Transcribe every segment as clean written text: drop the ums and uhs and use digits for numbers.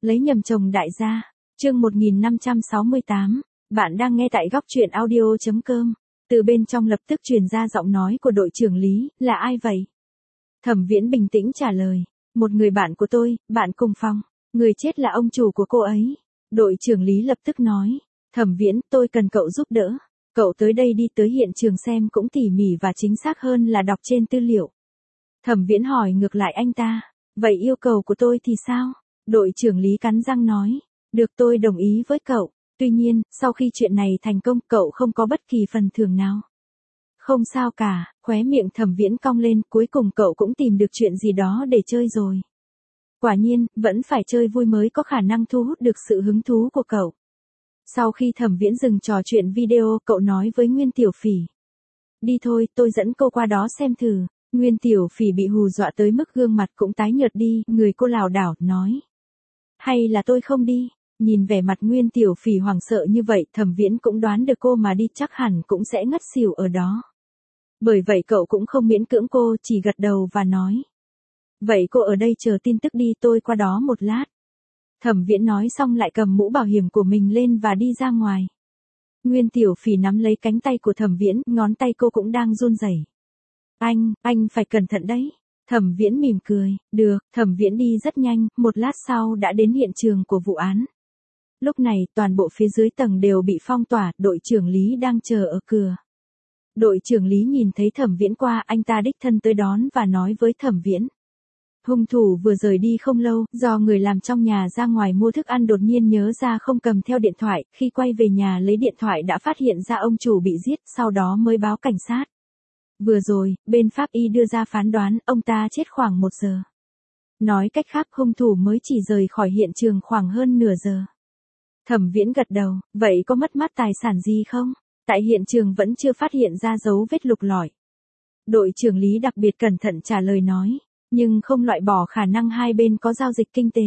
Lấy nhầm chồng đại gia. Chương 1568. Bạn đang nghe tại góc truyện audio.com. Từ bên trong lập tức truyền ra giọng nói của đội trưởng Lý, là ai vậy? Thẩm Viễn bình tĩnh trả lời, một người bạn của tôi, bạn cùng phòng. Người chết là ông chủ của cô ấy. Đội trưởng Lý lập tức nói, Thẩm Viễn, tôi cần cậu giúp đỡ. Cậu tới đây đi tới hiện trường xem cũng tỉ mỉ và chính xác hơn là đọc trên tư liệu. Thẩm Viễn hỏi ngược lại anh ta, vậy yêu cầu của tôi thì sao? Đội trưởng Lý cắn răng nói, được, tôi đồng ý với cậu. Tuy nhiên, sau khi chuyện này thành công, cậu không có bất kỳ phần thưởng nào. Không sao cả, khóe miệng Thẩm Viễn cong lên, cuối cùng cậu cũng tìm được chuyện gì đó để chơi rồi. Quả nhiên, vẫn phải chơi vui mới có khả năng thu hút được sự hứng thú của cậu. Sau khi Thẩm Viễn dừng trò chuyện video, cậu nói với Nguyên Tiểu Phỉ. Đi thôi, tôi dẫn cô qua đó xem thử. Nguyên Tiểu Phỉ bị hù dọa tới mức gương mặt cũng tái nhợt đi, người cô lảo đảo, nói. Hay là tôi không đi? Nhìn vẻ mặt Nguyên Tiểu Phỉ hoảng sợ như vậy, Thẩm Viễn cũng đoán được cô mà đi chắc hẳn cũng sẽ ngất xỉu ở đó. Bởi vậy cậu cũng không miễn cưỡng cô, chỉ gật đầu và nói. Vậy cô ở đây chờ tin tức đi, tôi qua đó một lát. Thẩm Viễn nói xong lại cầm mũ bảo hiểm của mình lên và đi ra ngoài. Nguyên Tiểu Phỉ nắm lấy cánh tay của Thẩm Viễn, ngón tay cô cũng đang run rẩy. Anh phải cẩn thận đấy. Thẩm Viễn mỉm cười, được. Thẩm Viễn đi rất nhanh, một lát sau đã đến hiện trường của vụ án. Lúc này, toàn bộ phía dưới tầng đều bị phong tỏa, đội trưởng Lý đang chờ ở cửa. Đội trưởng Lý nhìn thấy Thẩm Viễn qua, anh ta đích thân tới đón và nói với Thẩm Viễn. Hung thủ vừa rời đi không lâu, do người làm trong nhà ra ngoài mua thức ăn đột nhiên nhớ ra không cầm theo điện thoại, khi quay về nhà lấy điện thoại đã phát hiện ra ông chủ bị giết, sau đó mới báo cảnh sát. Vừa rồi, bên pháp y đưa ra phán đoán, ông ta chết khoảng 1 giờ. Nói cách khác, hung thủ mới chỉ rời khỏi hiện trường khoảng hơn nửa giờ. Thẩm Viễn gật đầu, vậy có mất mát tài sản gì không? Tại hiện trường vẫn chưa phát hiện ra dấu vết lục lọi. Đội trưởng Lý đặc biệt cẩn thận trả lời nói, nhưng không loại bỏ khả năng hai bên có giao dịch kinh tế.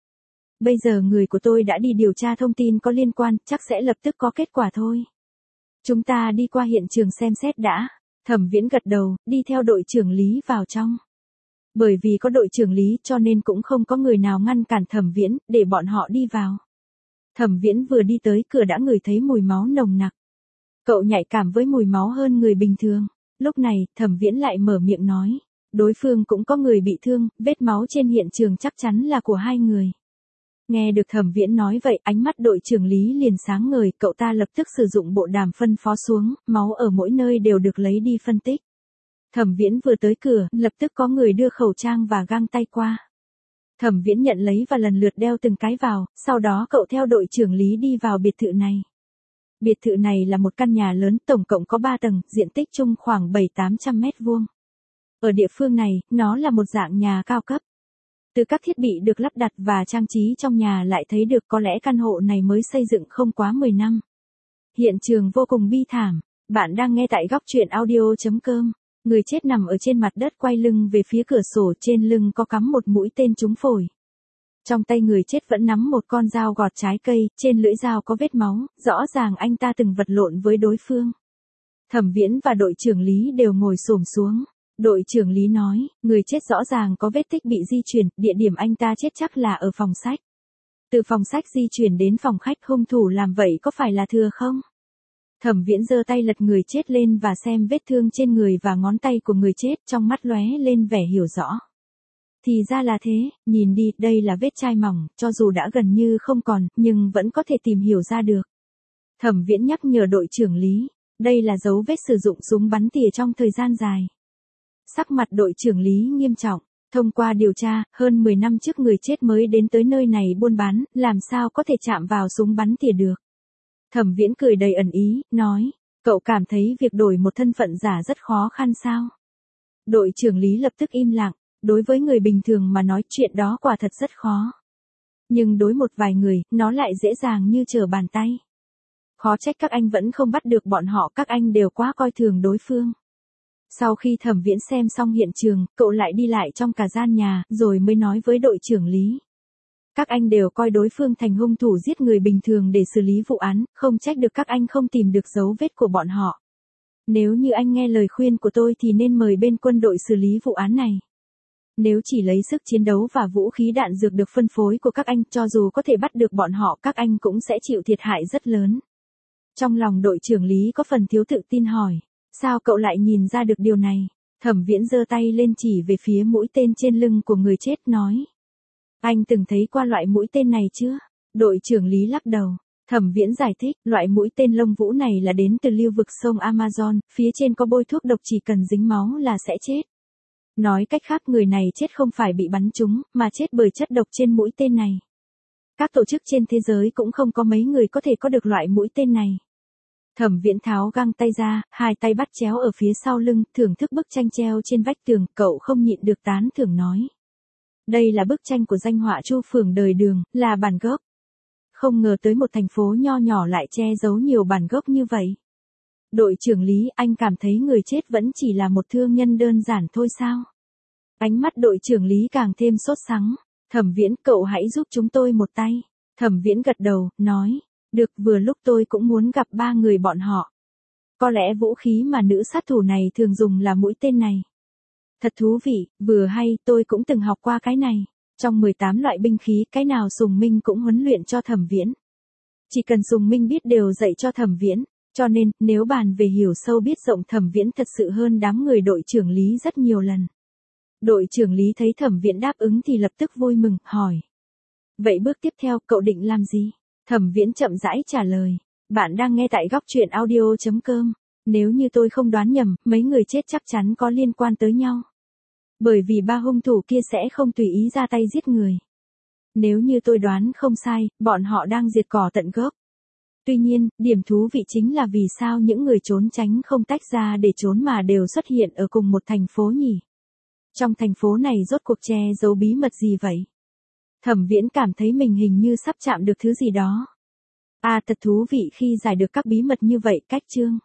Bây giờ người của tôi đã đi điều tra thông tin có liên quan, chắc sẽ lập tức có kết quả thôi. Chúng ta đi qua hiện trường xem xét đã. Thẩm Viễn gật đầu, đi theo đội trưởng Lý vào trong. Bởi vì có đội trưởng Lý cho nên cũng không có người nào ngăn cản Thẩm Viễn, để bọn họ đi vào. Thẩm Viễn vừa đi tới cửa đã ngửi thấy mùi máu nồng nặc. Cậu nhạy cảm với mùi máu hơn người bình thường. Lúc này, Thẩm Viễn lại mở miệng nói. Đối phương cũng có người bị thương, vết máu trên hiện trường chắc chắn là của hai người. Nghe được Thẩm Viễn nói vậy, ánh mắt đội trưởng Lý liền sáng ngời, cậu ta lập tức sử dụng bộ đàm phân phó xuống, máu ở mỗi nơi đều được lấy đi phân tích. Thẩm Viễn vừa tới cửa, lập tức có người đưa khẩu trang và găng tay qua. Thẩm Viễn nhận lấy và lần lượt đeo từng cái vào, sau đó cậu theo đội trưởng Lý đi vào biệt thự này. Biệt thự này là một căn nhà lớn, tổng cộng có 3 tầng, diện tích chung khoảng 700-800 mét vuông. Ở địa phương này, nó là một dạng nhà cao cấp. Từ các thiết bị được lắp đặt và trang trí trong nhà lại thấy được có lẽ căn hộ này mới xây dựng không quá 10 năm. Hiện trường vô cùng bi thảm. Bạn đang nghe tại góc truyện audio.com. Người chết nằm ở trên mặt đất quay lưng về phía cửa sổ, trên lưng có cắm một mũi tên trúng phổi. Trong tay người chết vẫn nắm một con dao gọt trái cây, trên lưỡi dao có vết máu, rõ ràng anh ta từng vật lộn với đối phương. Thẩm Viễn và đội trưởng Lý đều ngồi xổm xuống. Đội trưởng Lý nói, người chết rõ ràng có vết tích bị di chuyển, địa điểm anh ta chết chắc là ở phòng sách. Từ phòng sách di chuyển đến phòng khách, hung thủ làm vậy có phải là thừa không? Thẩm Viễn giơ tay lật người chết lên và xem vết thương trên người và ngón tay của người chết, trong mắt lóe lên vẻ hiểu rõ. Thì ra là thế, nhìn đi, đây là vết chai mỏng, cho dù đã gần như không còn, nhưng vẫn có thể tìm hiểu ra được. Thẩm Viễn nhắc nhở đội trưởng Lý, đây là dấu vết sử dụng súng bắn tỉa trong thời gian dài. Sắc mặt đội trưởng Lý nghiêm trọng, thông qua điều tra, hơn 10 năm trước người chết mới đến tới nơi này buôn bán, làm sao có thể chạm vào súng bắn tỉa được. Thẩm Viễn cười đầy ẩn ý, nói, cậu cảm thấy việc đổi một thân phận giả rất khó khăn sao? Đội trưởng Lý lập tức im lặng, đối với người bình thường mà nói chuyện đó quả thật rất khó. Nhưng đối một vài người, nó lại dễ dàng như trở bàn tay. Khó trách các anh vẫn không bắt được bọn họ, các anh đều quá coi thường đối phương. Sau khi Thẩm Viễn xem xong hiện trường, cậu lại đi lại trong cả gian nhà, rồi mới nói với đội trưởng Lý. Các anh đều coi đối phương thành hung thủ giết người bình thường để xử lý vụ án, không trách được các anh không tìm được dấu vết của bọn họ. Nếu như anh nghe lời khuyên của tôi thì nên mời bên quân đội xử lý vụ án này. Nếu chỉ lấy sức chiến đấu và vũ khí đạn dược được phân phối của các anh, cho dù có thể bắt được bọn họ, các anh cũng sẽ chịu thiệt hại rất lớn. Trong lòng đội trưởng Lý có phần thiếu tự tin hỏi, sao cậu lại nhìn ra được điều này? Thẩm Viễn giơ tay lên chỉ về phía mũi tên trên lưng của người chết nói. Anh từng thấy qua loại mũi tên này chưa? Đội trưởng Lý lắc đầu. Thẩm Viễn giải thích, loại mũi tên lông vũ này là đến từ lưu vực sông Amazon, phía trên có bôi thuốc độc, chỉ cần dính máu là sẽ chết. Nói cách khác, người này chết không phải bị bắn trúng, mà chết bởi chất độc trên mũi tên này. Các tổ chức trên thế giới cũng không có mấy người có thể có được loại mũi tên này. Thẩm Viễn tháo găng tay ra, hai tay bắt chéo ở phía sau lưng, thưởng thức bức tranh treo trên vách tường, cậu không nhịn được tán thưởng nói. Đây là bức tranh của danh họa Chu Phường đời Đường, là bản gốc. Không ngờ tới một thành phố nho nhỏ lại che giấu nhiều bản gốc như vậy. Đội trưởng Lý, anh cảm thấy người chết vẫn chỉ là một thương nhân đơn giản thôi sao? Ánh mắt đội trưởng Lý càng thêm sốt sắng. Thẩm Viễn, cậu hãy giúp chúng tôi một tay. Thẩm Viễn gật đầu, nói. Được, vừa lúc tôi cũng muốn gặp ba người bọn họ. Có lẽ vũ khí mà nữ sát thủ này thường dùng là mũi tên này. Thật thú vị, vừa hay, tôi cũng từng học qua cái này. Trong 18 loại binh khí, cái nào Sùng Minh cũng huấn luyện cho Thẩm Viễn. Chỉ cần Sùng Minh biết đều dạy cho Thẩm Viễn. Cho nên, nếu bàn về hiểu sâu biết rộng, Thẩm Viễn thật sự hơn đám người đội trưởng Lý rất nhiều lần. Đội trưởng Lý thấy Thẩm Viễn đáp ứng thì lập tức vui mừng, hỏi. Vậy bước tiếp theo, cậu định làm gì? Thẩm Viễn chậm rãi trả lời. Bạn đang nghe tại góc truyện audio.com. Nếu như tôi không đoán nhầm, mấy người chết chắc chắn có liên quan tới nhau. Bởi vì ba hung thủ kia sẽ không tùy ý ra tay giết người. Nếu như tôi đoán không sai, bọn họ đang diệt cỏ tận gốc. Tuy nhiên, điểm thú vị chính là vì sao những người trốn tránh không tách ra để trốn mà đều xuất hiện ở cùng một thành phố nhỉ? Trong thành phố này rốt cuộc che giấu bí mật gì vậy? Thẩm Viễn cảm thấy mình hình như sắp chạm được thứ gì đó. À, thật thú vị khi giải được các bí mật như vậy. Cách chương